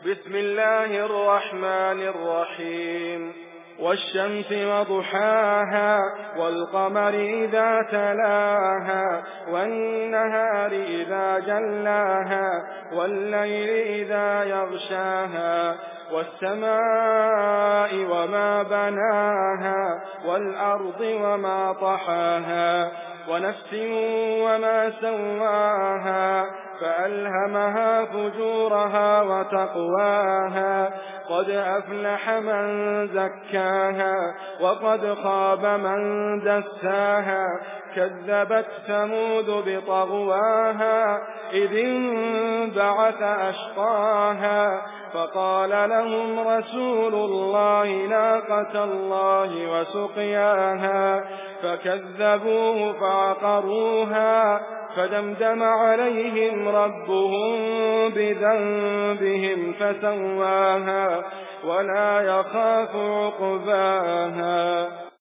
بسم الله الرحمن الرحيم والشمس وضحاها والقمر إذا تلاها والنهار إذا جلاها والليل إذا يغشاها والسماء وما بناها والأرض وما طحاها ونفس وما سواها فألهمها فجورها وتقواها قد أفلح من زكاها وقد خاب من دساها كذبت ثمود بطغواها إذ انبعث أشقاها فقال لهم رسول الله ناقة الله وسقياها فكذبوه فعقروها فدمدم عليهم ربهم بذنبهم فسواها ولا يخاف عقباها.